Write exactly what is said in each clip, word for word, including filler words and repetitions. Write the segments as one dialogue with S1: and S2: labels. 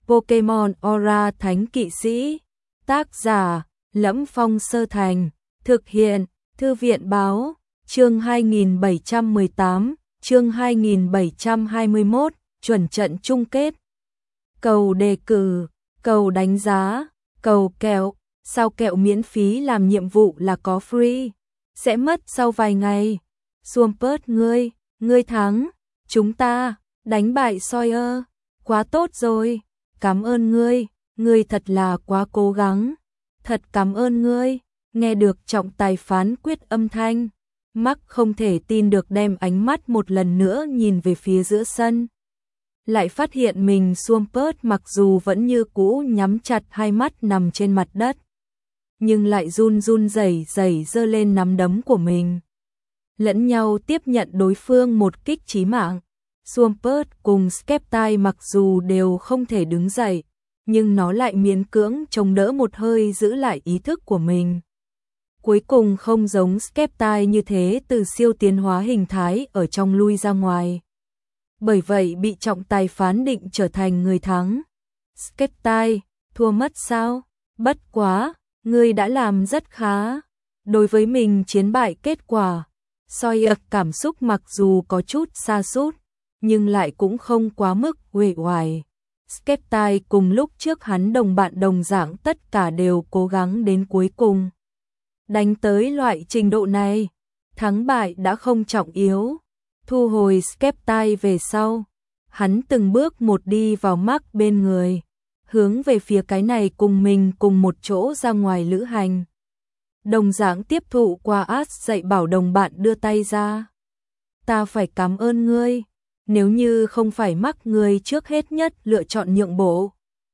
S1: Pokemon Aura Thánh Kỵ Sĩ. Tác giả: Lẫm Phong Sơ Thành. Thực hiện: Thư viện báo. Chương hai nghìn bảy trăm mười tám, chương hai nghìn bảy trăm hai mươi mốt, chuẩn trận chung kết. Cầu đề cử, cầu đánh giá, cầu kẹo. Sao kẹo miễn phí làm nhiệm vụ là có free? Sẽ mất sau vài ngày. Swampert ngươi, ngươi thắng. Chúng ta đánh bại Sawyer. Quá tốt rồi. Cảm ơn ngươi, ngươi thật là quá cố gắng. Thật cảm ơn ngươi. Nghe được trọng tài phán quyết âm thanh, Mark không thể tin được đem ánh mắt một lần nữa nhìn về phía giữa sân. Lại phát hiện mình Swampert mặc dù vẫn như cũ nhắm chặt hai mắt nằm trên mặt đất, nhưng lại run run rẩy rẩy giơ lên nắm đấm của mình. Lẫn nhau tiếp nhận đối phương một kích chí mạng. Swampert cùng Skeptile mặc dù đều không thể đứng dậy, nhưng nó lại miễn cưỡng chống đỡ một hơi giữ lại ý thức của mình. Cuối cùng không giống Skeptile như thế từ siêu tiến hóa hình thái ở trong lui ra ngoài. Bởi vậy bị trọng tài phán định trở thành người thắng. Skeptile, thua mất sao? Bất quá, ngươi đã làm rất khá. Đối với mình chiến bại kết quả, Sawyer cảm xúc mặc dù có chút sa sút, nhưng lại cũng không quá mức uể oải. Skeptile cùng lúc trước hắn đồng bạn đồng dạng tất cả đều cố gắng đến cuối cùng. Đánh tới loại trình độ này, thắng bại đã không trọng yếu. Thu hồi Skeptile về sau, hắn từng bước một đi vào Mark bên người, hướng về phía cái này cùng mình cùng một chỗ ra ngoài lữ hành. Đồng dạng tiếp thụ qua Ash dạy bảo đồng bạn đưa tay ra. Ta phải cảm ơn ngươi, nếu như không phải Mark ngươi trước hết nhất lựa chọn nhượng bộ,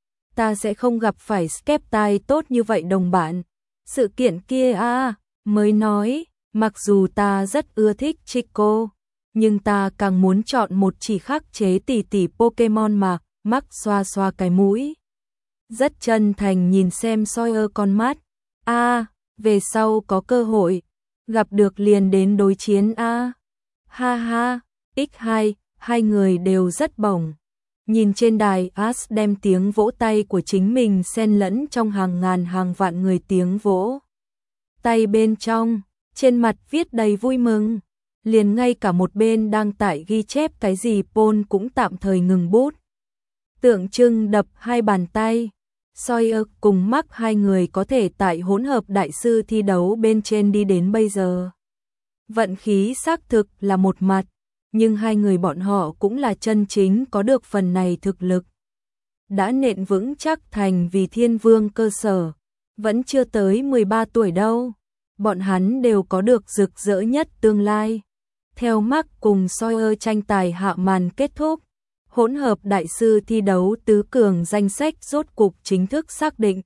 S1: ta sẽ không gặp phải Skeptile tốt như vậy đồng bạn. Sự kiện kia à, mới nói, mặc dù ta rất ưa thích Chico, nhưng ta càng muốn chọn một chỉ khắc chế tỷ tỷ Pokemon mà. Mark xoa xoa cái mũi, rất chân thành nhìn xem Sawyer con mắt. A, à, về sau có cơ hội, gặp được liền đến đối chiến a. À. Ha ha, nhân hai, hai người đều rất bổng. Nhìn trên đài, Ash đem tiếng vỗ tay của chính mình xen lẫn trong hàng ngàn hàng vạn người tiếng vỗ tay bên trong, trên mặt viết đầy vui mừng. Liền ngay cả một bên đang tại ghi chép cái gì Paul cũng tạm thời ngừng bút. Tượng trưng đập hai bàn tay. Sawyer cùng Mark hai người có thể tại hỗn hợp đại sư thi đấu bên trên đi đến bây giờ. Vận khí xác thực là một mặt, nhưng hai người bọn họ cũng là chân chính có được phần này thực lực. Đã nện vững chắc thành vì thiên vương cơ sở, vẫn chưa tới mười ba tuổi đâu. Bọn hắn đều có được rực rỡ nhất tương lai. Theo Mark cùng Sawyer tranh tài hạ màn kết thúc, hỗn hợp đại sư thi đấu tứ cường danh sách rốt cục chính thức xác định.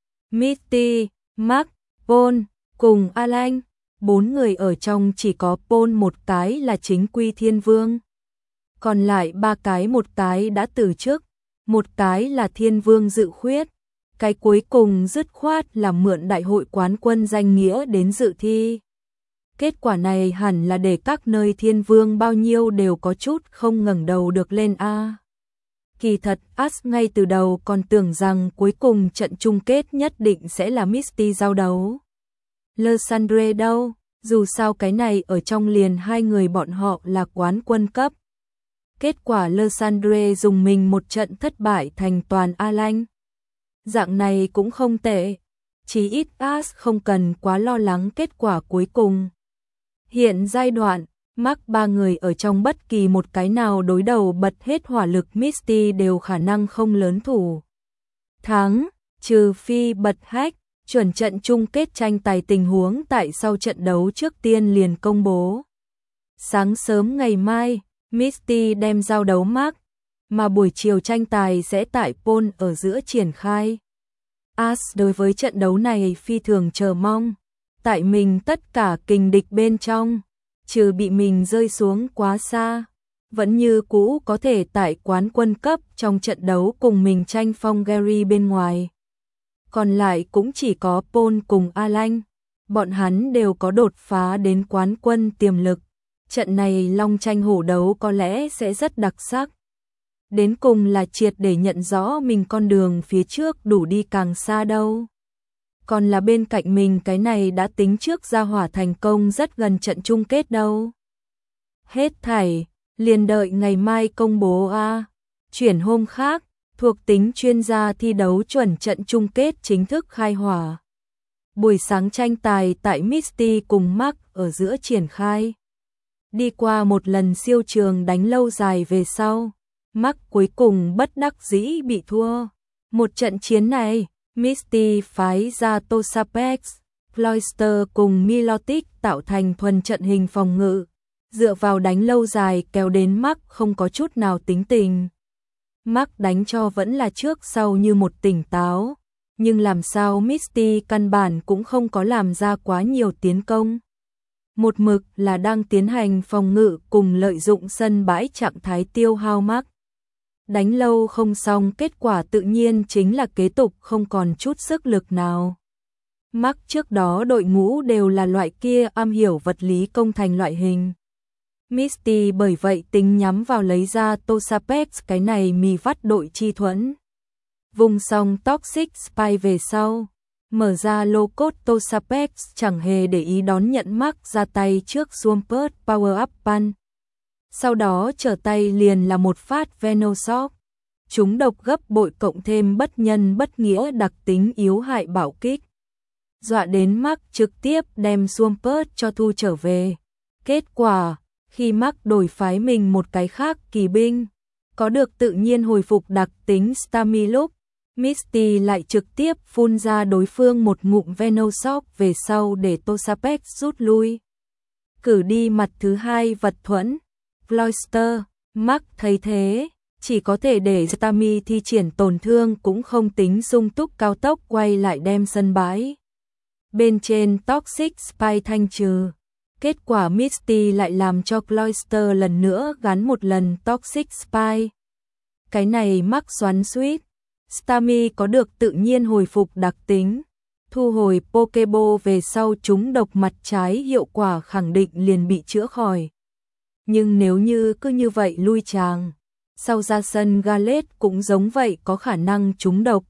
S1: Misty, Mark, Paul cùng Alan, bốn người ở trong chỉ có Paul một cái là chính quy thiên vương. Còn lại ba cái, một cái đã từ chức, một cái là thiên vương dự khuyết, cái cuối cùng dứt khoát là mượn đại hội quán quân danh nghĩa đến dự thi. Kết quả này hẳn là để các nơi thiên vương bao nhiêu đều có chút không ngẩng đầu được lên a. Kỳ thật, Ash ngay từ đầu còn tưởng rằng cuối cùng trận chung kết nhất định sẽ là Misty giao đấu. Lysandre đâu, dù sao cái này ở trong liền hai người bọn họ là quán quân cấp. Kết quả Lysandre dùng mình một trận thất bại thành toàn Alan. Dạng này cũng không tệ, chí ít Ash không cần quá lo lắng kết quả cuối cùng. Hiện giai đoạn, Mark ba người ở trong bất kỳ một cái nào đối đầu bật hết hỏa lực Misty đều khả năng không lớn thủ thắng, trừ phi bật hack. Chuẩn trận chung kết tranh tài tình huống tại sau trận đấu trước tiên liền công bố. Sáng sớm ngày mai, Misty đem giao đấu Mark, mà buổi chiều tranh tài sẽ tại Paul ở giữa triển khai. Ash đối với trận đấu này phi thường chờ mong. Tại mình tất cả kình địch bên trong, trừ bị mình rơi xuống quá xa, vẫn như cũ có thể tại quán quân cấp trong trận đấu cùng mình tranh phong Gary bên ngoài. Còn lại cũng chỉ có Paul cùng Alan, bọn hắn đều có đột phá đến quán quân tiềm lực. Trận này long tranh hổ đấu có lẽ sẽ rất đặc sắc. Đến cùng là triệt để nhận rõ mình con đường phía trước đủ đi càng xa đâu. Còn là bên cạnh mình cái này đã tính trước ra hỏa thành công rất gần trận chung kết đâu. Hết thảy, liền đợi ngày mai công bố a. Chuyển hôm khác, thuộc tính chuyên gia thi đấu chuẩn trận chung kết chính thức khai hỏa. Buổi sáng tranh tài tại Misty cùng Mark ở giữa triển khai. Đi qua một lần siêu trường đánh lâu dài về sau, Mark cuối cùng bất đắc dĩ bị thua. Một trận chiến này, Misty phái ra Tosapex, Cloyster cùng Milotic tạo thành thuần trận hình phòng ngự, dựa vào đánh lâu dài kéo đến Mark không có chút nào tính tình. Mark đánh cho vẫn là trước sau như một tỉnh táo, nhưng làm sao Misty căn bản cũng không có làm ra quá nhiều tiến công. Một mực là đang tiến hành phòng ngự cùng lợi dụng sân bãi trạng thái tiêu hao Mark. Đánh lâu không xong, kết quả tự nhiên chính là kế tục không còn chút sức lực nào. Mark trước đó đội ngũ đều là loại kia am hiểu vật lý công thành loại hình. Misty bởi vậy tính nhắm vào lấy ra Tosapex cái này mì vắt đội chi thuẫn. Vùng xong Toxic Spy về sau, mở ra lô cốt Tosapex chẳng hề để ý đón nhận Mark ra tay trước Swampert Power Up Punch. Sau đó trở tay liền là một phát Venoshock, chúng độc gấp bội cộng thêm bất nhân bất nghĩa đặc tính yếu hại bạo kích. Dọa đến Mark trực tiếp đem Swampert cho thu trở về. Kết quả, khi Mark đổi phái mình một cái khác kỳ binh, có được tự nhiên hồi phục đặc tính Stami lúc, Misty lại trực tiếp phun ra đối phương một ngụm Venoshock về sau để Tosapex rút lui. Cử đi mặt thứ hai vật thuẫn, Cloyster, Mark thấy thế, chỉ có thể để Stami thi triển tổn thương cũng không tính sung túc cao tốc quay lại đem sân bãi bên trên Toxic Spy thanh trừ. Kết quả Misty lại làm cho Cloyster lần nữa gắn một lần Toxic Spy. Cái này Mark xoắn suýt. Stami có được tự nhiên hồi phục đặc tính, thu hồi Pokeball về sau chúng độc mặt trái hiệu quả khẳng định liền bị chữa khỏi. Nhưng nếu như cứ như vậy lui tràng, sau ra sân Gallet cũng giống vậy có khả năng trúng độc.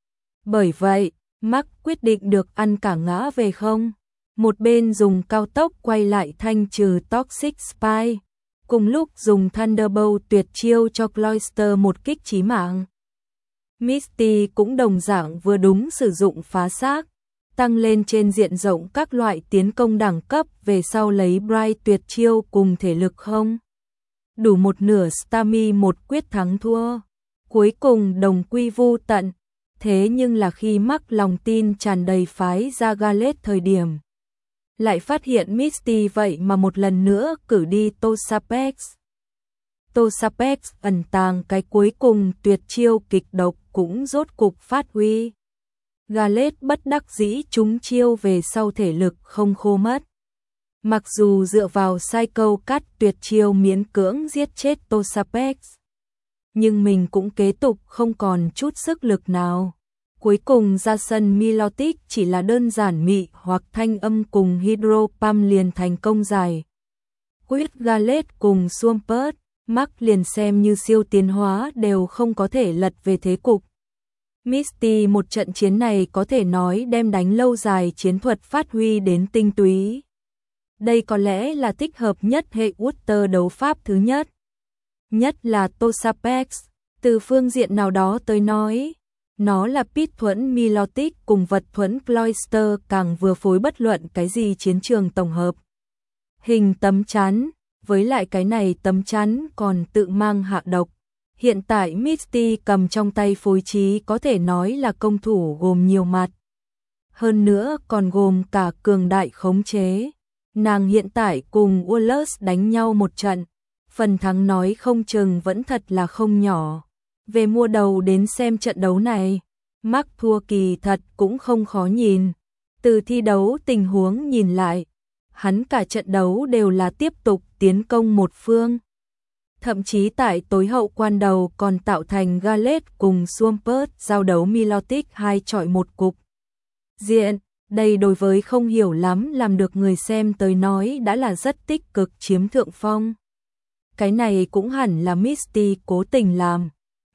S1: Bởi vậy, Mark quyết định được ăn cả ngã về không. Một bên dùng cao tốc quay lại thanh trừ Toxic Spy, cùng lúc dùng Thunderbolt tuyệt chiêu cho Cloyster một kích chí mạng. Misty cũng đồng dạng vừa đúng sử dụng phá xác, tăng lên trên diện rộng các loại tiến công đẳng cấp về sau lấy Bright tuyệt chiêu cùng thể lực không. Đủ một nửa Stami một quyết thắng thua, cuối cùng đồng quy vu tận. Thế nhưng là khi Mark lòng tin tràn đầy phái ra Gallet thời điểm, lại phát hiện Misty vậy mà một lần nữa cử đi Tosapex. Tosapex ẩn tàng cái cuối cùng tuyệt chiêu kịch độc cũng rốt cục phát huy. Gallet bất đắc dĩ trúng chiêu về sau thể lực không khô mất. Mặc dù dựa vào Psycho Cut tuyệt chiêu miễn cưỡng giết chết Tosapex, nhưng mình cũng kế tục không còn chút sức lực nào. Cuối cùng ra sân Milotic chỉ là đơn giản mị hoặc thanh âm cùng Hydro Pump liền thành công giải quyết Gallet cùng Swampert. Mark liền xem như siêu tiến hóa đều không có thể lật về thế cục. Misty một trận chiến này có thể nói đem đánh lâu dài chiến thuật phát huy đến tinh túy. Đây có lẽ là thích hợp nhất hệ Water đấu pháp thứ nhất. Nhất là Tosapex, từ phương diện nào đó tới nói, nó là pit thuẫn Milotic cùng vật thuẫn Cloyster càng vừa phối bất luận cái gì chiến trường tổng hợp. Hình tấm chắn, với lại cái này tấm chắn còn tự mang hạ độc. Hiện tại Misty cầm trong tay phối trí có thể nói là công thủ gồm nhiều mặt. Hơn nữa còn gồm cả cường đại khống chế. Nàng hiện tại cùng Wallace đánh nhau một trận, phần thắng nói không chừng vẫn thật là không nhỏ. Về mua đầu đến xem trận đấu này, Mark thua kỳ thật cũng không khó nhìn. Từ thi đấu tình huống nhìn lại, hắn cả trận đấu đều là tiếp tục tiến công một phương. Thậm chí tại tối hậu quan đầu còn tạo thành Gallet cùng Swampert giao đấu Milotic hai chọi một cục diện. Đây đối với không hiểu lắm làm được người xem tới nói đã là rất tích cực chiếm thượng phong. Cái này cũng hẳn là Misty cố tình làm,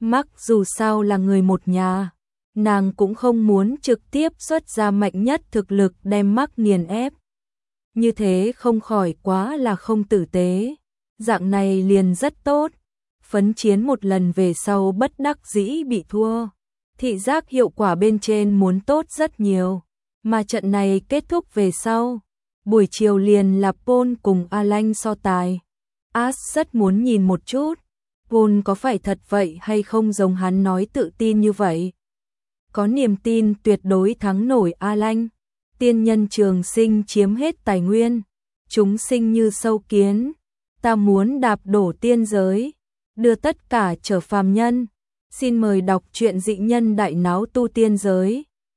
S1: Mark dù sao là người một nhà, nàng cũng không muốn trực tiếp xuất ra mạnh nhất thực lực đem Mark nghiền ép. Như thế không khỏi quá là không tử tế, dạng này liền rất tốt. Phấn chiến một lần về sau bất đắc dĩ bị thua. Thị giác hiệu quả bên trên muốn tốt rất nhiều, mà trận này kết thúc về sau. Buổi chiều liền là Paul cùng Alan so tài. Ash rất muốn nhìn một chút, Paul có phải thật vậy hay không giống hắn nói tự tin như vậy. Có niềm tin tuyệt đối thắng nổi Alan. Tiên nhân trường sinh chiếm hết tài nguyên, chúng sinh như sâu kiến, ta muốn đạp đổ tiên giới, đưa tất cả trở phàm nhân. Xin mời đọc truyện Dị Nhân Đại Náo Tu Tiên Giới.